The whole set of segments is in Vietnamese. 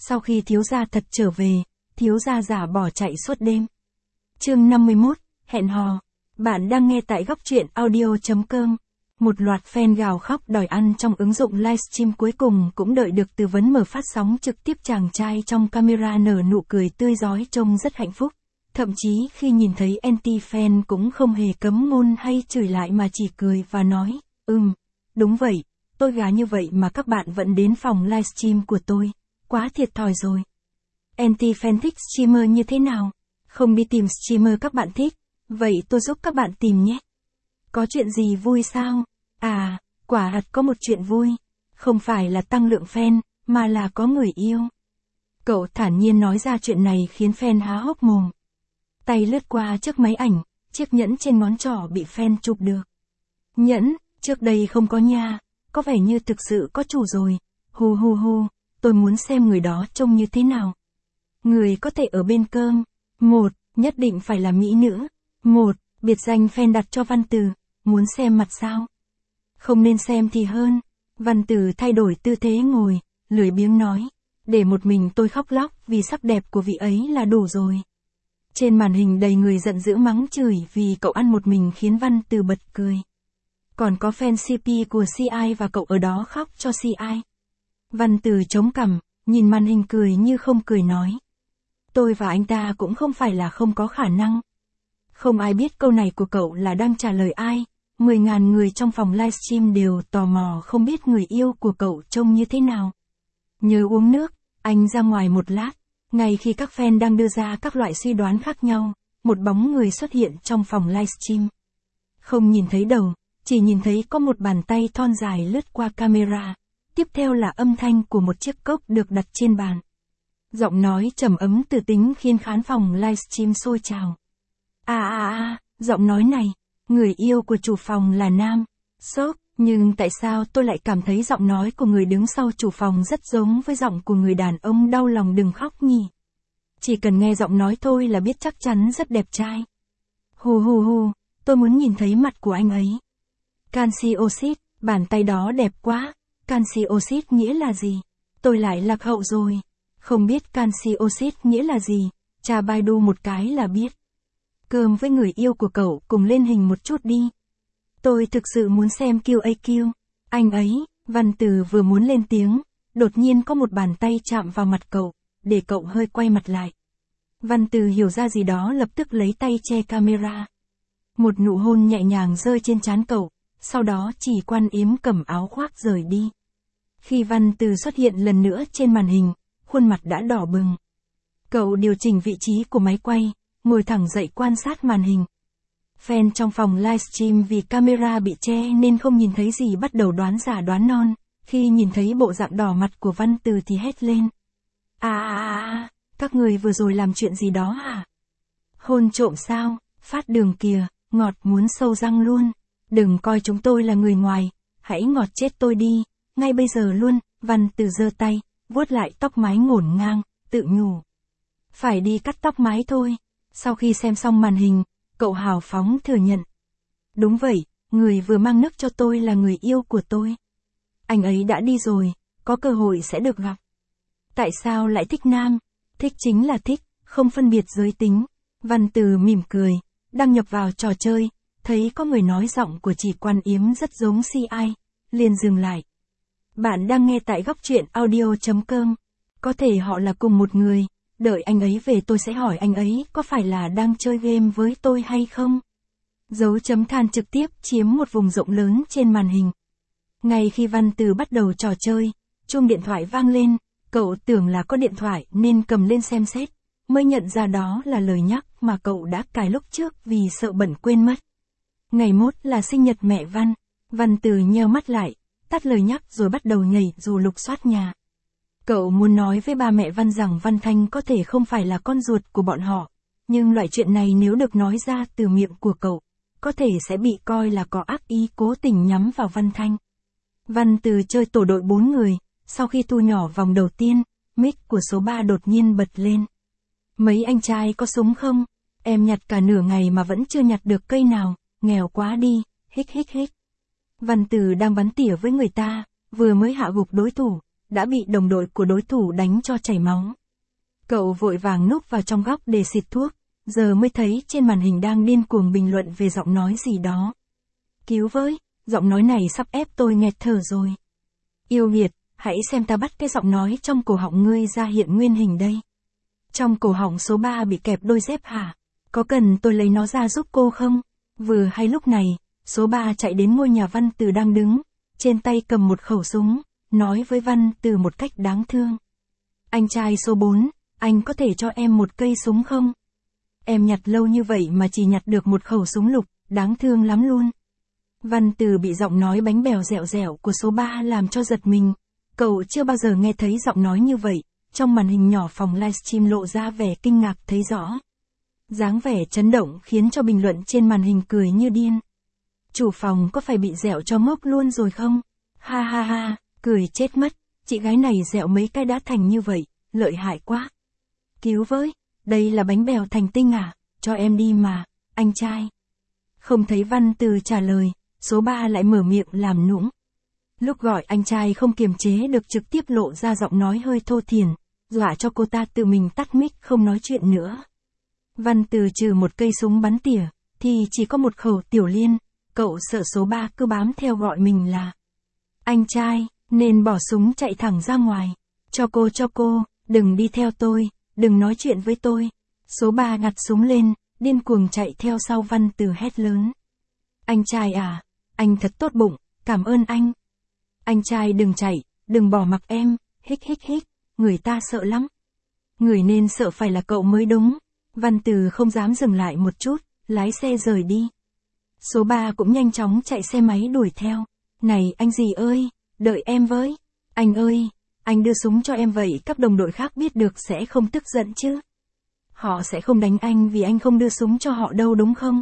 Sau khi thiếu gia thật trở về, thiếu gia giả bỏ chạy suốt đêm. Chương 51, hẹn hò. Bạn đang nghe tại góc truyện audio.com. Một loạt fan gào khóc đòi ăn trong ứng dụng livestream cuối cùng cũng đợi được tư vấn mở phát sóng trực tiếp. Chàng trai trong camera nở nụ cười tươi rói trông rất hạnh phúc. Thậm chí khi nhìn thấy anti-fan cũng không hề cấm ngôn hay chửi lại mà chỉ cười và nói, đúng vậy, tôi gà như vậy mà các bạn vẫn đến phòng livestream của tôi, quá thiệt thòi rồi. Anti-fan thích streamer như thế nào? Không đi tìm streamer các bạn thích, vậy tôi giúp các bạn tìm nhé. Có chuyện gì vui sao? À, quả thật có một chuyện vui, không phải là tăng lượng fan, mà là có người yêu. Cậu thản nhiên nói ra chuyện này khiến fan há hốc mồm. Tay lướt qua chiếc máy ảnh, chiếc nhẫn trên ngón trỏ bị fan chụp được. Nhẫn, trước đây không có nha, có vẻ như thực sự có chủ rồi. Hu, tôi muốn xem người đó trông như thế nào. Người có thể ở bên cơm. 1. Nhất định phải là mỹ nữ. 1. Biệt danh fan đặt cho Văn Từ. Muốn xem mặt sao? Không nên xem thì hơn. Văn Từ thay đổi tư thế ngồi, lười biếng nói. Để một mình tôi khóc lóc vì sắc đẹp của vị ấy là đủ rồi. Trên màn hình đầy người giận dữ mắng chửi vì cậu ăn một mình khiến Văn Từ bật cười. Còn có fan CP của CI và cậu ở đó khóc cho CI. Văn Từ chống cằm, nhìn màn hình cười như không cười nói. Tôi và anh ta cũng không phải là không có khả năng. Không ai biết câu này của cậu là đang trả lời ai. 10.000 người trong phòng livestream đều tò mò không biết người yêu của cậu trông như thế nào. Nhớ uống nước, anh ra ngoài một lát. Ngay khi các fan đang đưa ra các loại suy đoán khác nhau, một bóng người xuất hiện trong phòng livestream. Không nhìn thấy đầu, chỉ nhìn thấy có một bàn tay thon dài lướt qua camera. Tiếp theo là âm thanh của một chiếc cốc được đặt trên bàn. Giọng nói trầm ấm từ tính khiến khán phòng livestream sôi trào. Giọng nói này, người yêu của chủ phòng là nam. Sốc, nhưng tại sao tôi lại cảm thấy giọng nói của người đứng sau chủ phòng rất giống với giọng của người đàn ông đau lòng đừng khóc nhỉ? Chỉ cần nghe giọng nói thôi là biết chắc chắn rất đẹp trai. Hu, tôi muốn nhìn thấy mặt của anh ấy. Canxi oxit, bàn tay đó đẹp quá. Canxi oxit nghĩa là gì? Tôi lại lạc hậu rồi. Không biết canxi oxit nghĩa là gì, tra Baidu một cái là biết. Cơm với người yêu của cậu cùng lên hình một chút đi. Tôi thực sự muốn xem QAQ. Anh ấy, Văn Từ vừa muốn lên tiếng, đột nhiên có một bàn tay chạm vào mặt cậu, để cậu hơi quay mặt lại. Văn Từ hiểu ra gì đó lập tức lấy tay che camera. Một nụ hôn nhẹ nhàng rơi trên trán cậu, sau đó chỉ Quan Yếm cầm áo khoác rời đi. Khi Văn Từ xuất hiện lần nữa trên màn hình, khuôn mặt đã đỏ bừng. Cậu điều chỉnh vị trí của máy quay, ngồi thẳng dậy quan sát màn hình. Fan trong phòng livestream vì camera bị che nên không nhìn thấy gì bắt đầu đoán giả đoán non. Khi nhìn thấy bộ dạng đỏ mặt của Văn Từ thì hét lên. Các người vừa rồi làm chuyện gì đó hả? Hôn trộm sao? Phát đường kìa, ngọt muốn sâu răng luôn. Đừng coi chúng tôi là người ngoài, hãy ngọt chết tôi đi, ngay bây giờ luôn. Văn Từ giơ tay, vuốt lại tóc mái ngổn ngang, tự nhủ. Phải đi cắt tóc mái thôi. Sau khi xem xong màn hình, cậu hào phóng thừa nhận. Đúng vậy, người vừa mang nước cho tôi là người yêu của tôi. Anh ấy đã đi rồi, có cơ hội sẽ được gặp. Tại sao lại thích nam? Thích chính là thích, không phân biệt giới tính. Văn Từ mỉm cười, đăng nhập vào trò chơi, thấy có người nói giọng của chị Quan Yếm rất giống CI, liền dừng lại. Bạn đang nghe tại góc truyện audio.com. Có thể họ là cùng một người. Đợi anh ấy về tôi sẽ hỏi anh ấy có phải là đang chơi game với tôi hay không? Dấu chấm than trực tiếp chiếm một vùng rộng lớn trên màn hình. Ngay khi Văn Từ bắt đầu trò chơi, chuông điện thoại vang lên, cậu tưởng là có điện thoại nên cầm lên xem xét, mới nhận ra đó là lời nhắc mà cậu đã cài lúc trước vì sợ bận quên mất. Ngày mốt là sinh nhật mẹ Văn. Văn Từ nheo mắt lại, tắt lời nhắc rồi bắt đầu nhảy dù lục soát nhà. Cậu muốn nói với ba mẹ Văn rằng Văn Thanh có thể không phải là con ruột của bọn họ, nhưng loại chuyện này nếu được nói ra từ miệng của cậu, có thể sẽ bị coi là có ác ý cố tình nhắm vào Văn Thanh. Văn Từ chơi tổ đội 4 người, sau khi thu nhỏ vòng đầu tiên, mic của số 3 đột nhiên bật lên. Mấy anh trai có súng không? Em nhặt cả nửa ngày mà vẫn chưa nhặt được cây nào, nghèo quá đi, hích. Văn Từ đang bắn tỉa với người ta, vừa mới hạ gục đối thủ, đã bị đồng đội của đối thủ đánh cho chảy máu. Cậu vội vàng núp vào trong góc để xịt thuốc, giờ mới thấy trên màn hình đang điên cuồng bình luận về giọng nói gì đó. Cứu với, giọng nói này sắp ép tôi nghẹt thở rồi. Yêu nghiệt, hãy xem ta bắt cái giọng nói trong cổ họng ngươi ra hiện nguyên hình đây. Trong cổ họng số 3 bị kẹp đôi dép hả? Có cần tôi lấy nó ra giúp cô không? Vừa hay lúc này, số 3 chạy đến ngôi nhà Văn Từ đang đứng, trên tay cầm một khẩu súng, nói với Văn Từ một cách đáng thương. Anh trai số 4, anh có thể cho em một cây súng không? Em nhặt lâu như vậy mà chỉ nhặt được một khẩu súng lục, đáng thương lắm luôn. Văn Từ bị giọng nói bánh bèo dẻo dẻo của số 3 làm cho giật mình. Cậu chưa bao giờ nghe thấy giọng nói như vậy, trong màn hình nhỏ phòng livestream lộ ra vẻ kinh ngạc thấy rõ. Dáng vẻ chấn động khiến cho bình luận trên màn hình cười như điên. Chủ phòng có phải bị dẻo cho ngốc luôn rồi không? Ha ha ha, cười chết mất, chị gái này dẻo mấy cái đã thành như vậy, lợi hại quá. Cứu với, đây là bánh bèo thành tinh à, cho em đi mà, anh trai. Không thấy Văn Từ trả lời, số 3 lại mở miệng làm nũng. Lúc gọi anh trai không kiềm chế được trực tiếp lộ ra giọng nói hơi thô thiển, dọa cho cô ta tự mình tắt mic không nói chuyện nữa. Văn Từ trừ một cây súng bắn tỉa, thì chỉ có một khẩu tiểu liên, cậu sợ số 3 cứ bám theo gọi mình là anh trai, nên bỏ súng chạy thẳng ra ngoài. Cho cô, đừng đi theo tôi, đừng nói chuyện với tôi. Số 3 ngặt súng lên, điên cuồng chạy theo sau Văn Từ hét lớn. Anh trai à, anh thật tốt bụng, cảm ơn anh. Anh trai đừng chạy, đừng bỏ mặc em, hích hích hích, người ta sợ lắm. Người nên sợ phải là cậu mới đúng. Văn Từ không dám dừng lại một chút, lái xe rời đi. Số 3 cũng nhanh chóng chạy xe máy đuổi theo. Này anh gì ơi, đợi em với. Anh ơi, anh đưa súng cho em vậy các đồng đội khác biết được sẽ không tức giận chứ. Họ sẽ không đánh anh vì anh không đưa súng cho họ đâu đúng không?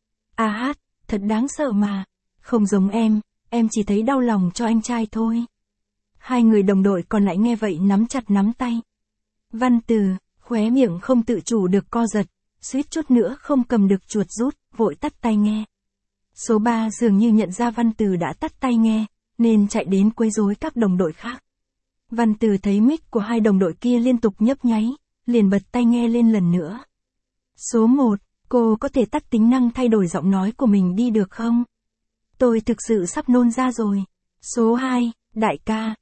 À hát, thật đáng sợ mà. Không giống em chỉ thấy đau lòng cho anh trai thôi. Hai người đồng đội còn lại nghe vậy nắm chặt nắm tay. Văn Từ, khóe miệng không tự chủ được co giật, suýt chút nữa không cầm được chuột rút, vội tắt tai nghe. Số 3 dường như nhận ra Văn Từ đã tắt tai nghe, nên chạy đến quấy rối các đồng đội khác. Văn Từ thấy mic của hai đồng đội kia liên tục nhấp nháy, liền bật tai nghe lên lần nữa. Số 1, cô có thể tắt tính năng thay đổi giọng nói của mình đi được không? Tôi thực sự sắp nôn ra rồi. Số 2, đại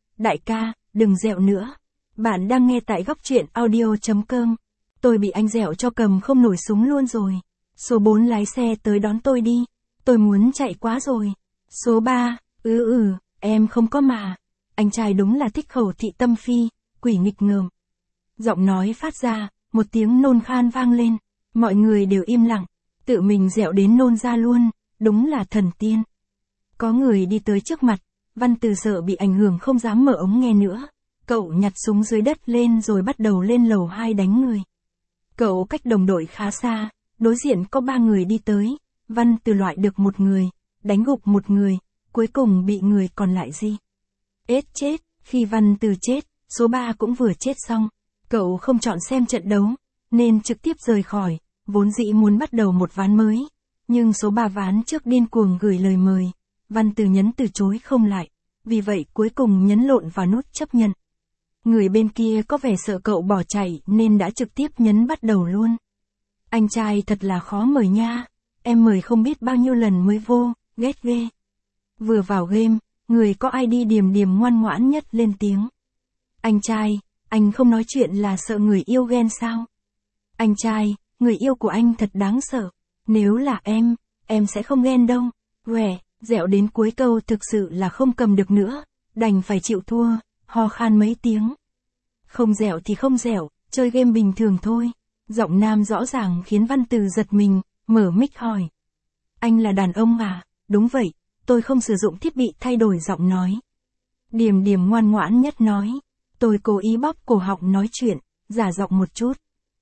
ca, đừng dẹo nữa. Bạn đang nghe tại góc truyện audio.com. Tôi bị anh dẹo cho cầm không nổi súng luôn rồi. Số 4 lái xe tới đón tôi đi. Tôi muốn chạy quá rồi. Số 3, em không có mà. Anh trai đúng là thích khẩu thị tâm phi, quỷ nghịch ngợm. Giọng nói phát ra, một tiếng nôn khan vang lên. Mọi người đều im lặng, tự mình dẹo đến nôn ra luôn, đúng là thần tiên. Có người đi tới trước mặt, Văn Từ sợ bị ảnh hưởng không dám mở ống nghe nữa. Cậu nhặt súng dưới đất lên rồi bắt đầu lên lầu 2 đánh người. Cậu cách đồng đội khá xa, đối diện có 3 người đi tới. Văn Từ loại được một người, đánh gục một người, cuối cùng bị người còn lại gì. Chết, khi Văn Từ chết, số 3 cũng vừa chết xong. Cậu không chọn xem trận đấu, nên trực tiếp rời khỏi, vốn dĩ muốn bắt đầu một ván mới. Nhưng số 3 ván trước điên cuồng gửi lời mời, Văn Từ nhấn từ chối không lại, vì vậy cuối cùng nhấn lộn vào nút chấp nhận. Người bên kia có vẻ sợ cậu bỏ chạy nên đã trực tiếp nhấn bắt đầu luôn. Anh trai thật là khó mời nha, em mời không biết bao nhiêu lần mới vô, ghét ghê. Vừa vào game, người có ID điềm ngoan ngoãn nhất lên tiếng. Anh trai, anh không nói chuyện là sợ người yêu ghen sao? Anh trai, người yêu của anh thật đáng sợ. Nếu là em sẽ không ghen đâu. Dẹo đến cuối câu thực sự là không cầm được nữa, đành phải chịu thua, ho khan mấy tiếng. Không dẹo thì không dẹo, chơi game bình thường thôi. Giọng nam rõ ràng khiến Văn Từ giật mình, mở mic hỏi. Anh là đàn ông à? Đúng vậy, tôi không sử dụng thiết bị thay đổi giọng nói. Điềm ngoan ngoãn nhất nói. Tôi cố ý bóp cổ họng nói chuyện, giả giọng một chút.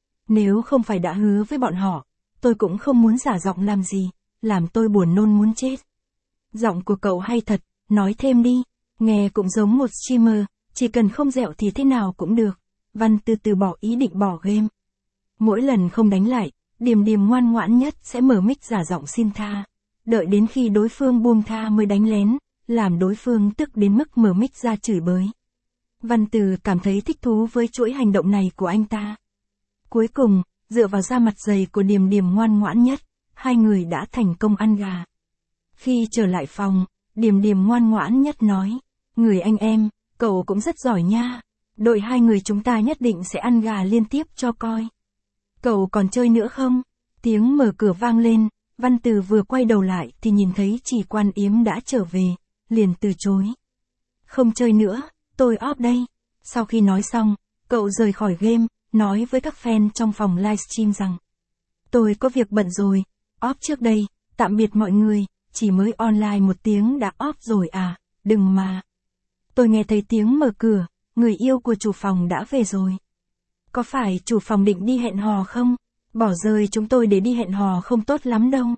Nếu không phải đã hứa với bọn họ, tôi cũng không muốn giả giọng làm gì, làm tôi buồn nôn muốn chết. Giọng của cậu hay thật, nói thêm đi, nghe cũng giống một streamer, chỉ cần không dẹo thì thế nào cũng được. Văn từ bỏ ý định bỏ game. Mỗi lần không đánh lại, điềm ngoan ngoãn nhất sẽ mở mic giả giọng xin tha. Đợi đến khi đối phương buông tha mới đánh lén, làm đối phương tức đến mức mở mic ra chửi bới. Văn Từ cảm thấy thích thú với chuỗi hành động này của anh ta. Cuối cùng, dựa vào da mặt dày của Điềm Điềm ngoan ngoãn nhất, hai người đã thành công ăn gà. Khi trở lại phòng, Điềm Điềm ngoan ngoãn nhất nói, người anh em, cậu cũng rất giỏi nha, đội hai người chúng ta nhất định sẽ ăn gà liên tiếp cho coi. Cậu còn chơi nữa không? Tiếng mở cửa vang lên, Văn Từ vừa quay đầu lại thì nhìn thấy Trì Quan Yếm đã trở về, liền từ chối. Không chơi nữa, tôi off đây. Sau khi nói xong, cậu rời khỏi game, nói với các fan trong phòng livestream rằng, tôi có việc bận rồi, off trước đây, tạm biệt mọi người, chỉ mới online 1 tiếng đã off rồi à, đừng mà. Tôi nghe thấy tiếng mở cửa, người yêu của chủ phòng đã về rồi. Có phải chủ phòng định đi hẹn hò không? Bỏ rơi chúng tôi để đi hẹn hò không tốt lắm đâu.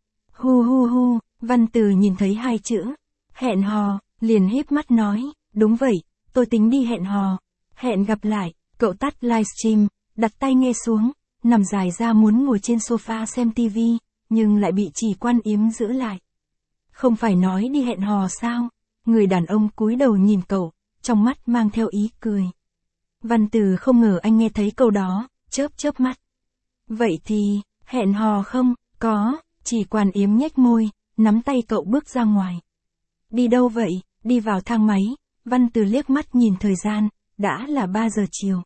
Hu hu hu, Văn Từ nhìn thấy 2 chữ, hẹn hò, liền híp mắt nói, đúng vậy, tôi tính đi hẹn hò. Hẹn gặp lại, cậu tắt livestream, đặt tai nghe xuống, nằm dài ra muốn ngồi trên sofa xem tivi, nhưng lại bị Trì Quan Yếm giữ lại. Không phải nói đi hẹn hò sao? Người đàn ông cúi đầu nhìn cậu, trong mắt mang theo ý cười. Văn Từ không ngờ anh nghe thấy câu đó, chớp mắt. Vậy thì, hẹn hò không? Có, Trì Quan Yếm nhếch môi, nắm tay cậu bước ra ngoài. Đi đâu vậy? Đi vào thang máy. Văn Từ liếc mắt nhìn thời gian, đã là 3 giờ chiều.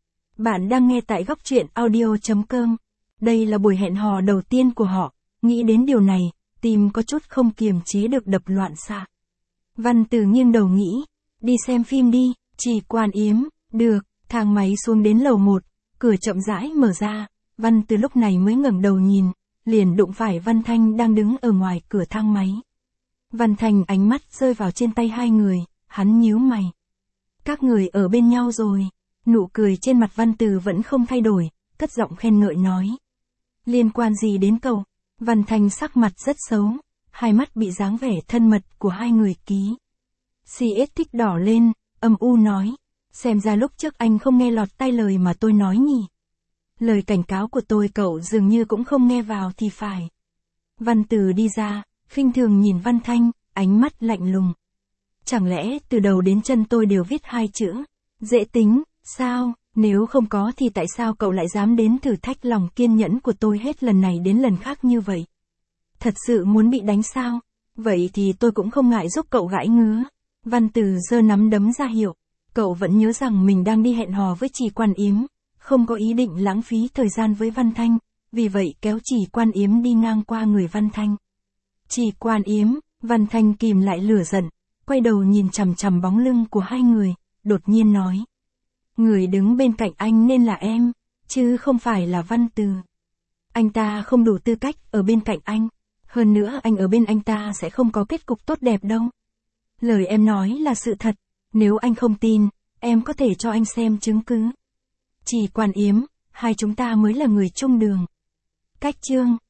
Bạn đang nghe tại góc truyện audio.com. Đây là buổi hẹn hò đầu tiên của họ, nghĩ đến điều này, tim có chút không kiềm chế được đập loạn xạ. Văn Từ nghiêng đầu nghĩ, đi xem phim đi, Trì Quan Yếm, được, thang máy xuống đến lầu 1, cửa chậm rãi mở ra, Văn Từ lúc này mới ngẩng đầu nhìn, liền đụng phải Văn Thanh đang đứng ở ngoài cửa thang máy. Văn Thanh ánh mắt rơi vào trên tay hai người, hắn nhíu mày. Các người ở bên nhau rồi, nụ cười trên mặt Văn Từ vẫn không thay đổi, cất giọng khen ngợi nói. Liên quan gì đến cậu? Văn Thanh sắc mặt rất xấu, hai mắt bị dáng vẻ thân mật của hai người ký. CS thích đỏ lên, âm u nói, xem ra lúc trước anh không nghe lọt tai lời mà tôi nói nhỉ. Lời cảnh cáo của tôi cậu dường như cũng không nghe vào thì phải. Văn Từ đi ra, khinh thường nhìn Văn Thanh, ánh mắt lạnh lùng. Chẳng lẽ từ đầu đến chân tôi đều viết 2 chữ, dễ tính, sao, nếu không có thì tại sao cậu lại dám đến thử thách lòng kiên nhẫn của tôi hết lần này đến lần khác như vậy? Thật sự muốn bị đánh sao? Vậy thì tôi cũng không ngại giúp cậu gãi ngứa. Văn Từ giơ nắm đấm ra hiệu, cậu vẫn nhớ rằng mình đang đi hẹn hò với Trì Quan Yếm, không có ý định lãng phí thời gian với Văn Thanh, vì vậy kéo Trì Quan Yếm đi ngang qua người Văn Thanh. Trì Quan Yếm, Văn Thanh kìm lại lửa giận, quay đầu nhìn chằm chằm bóng lưng của hai người, đột nhiên nói. Người đứng bên cạnh anh nên là em, chứ không phải là Văn Từ. Anh ta không đủ tư cách ở bên cạnh anh, hơn nữa anh ở bên anh ta sẽ không có kết cục tốt đẹp đâu. Lời em nói là sự thật, nếu anh không tin, em có thể cho anh xem chứng cứ. Trì Quan Yếm, hai chúng ta mới là người chung đường. Cách chương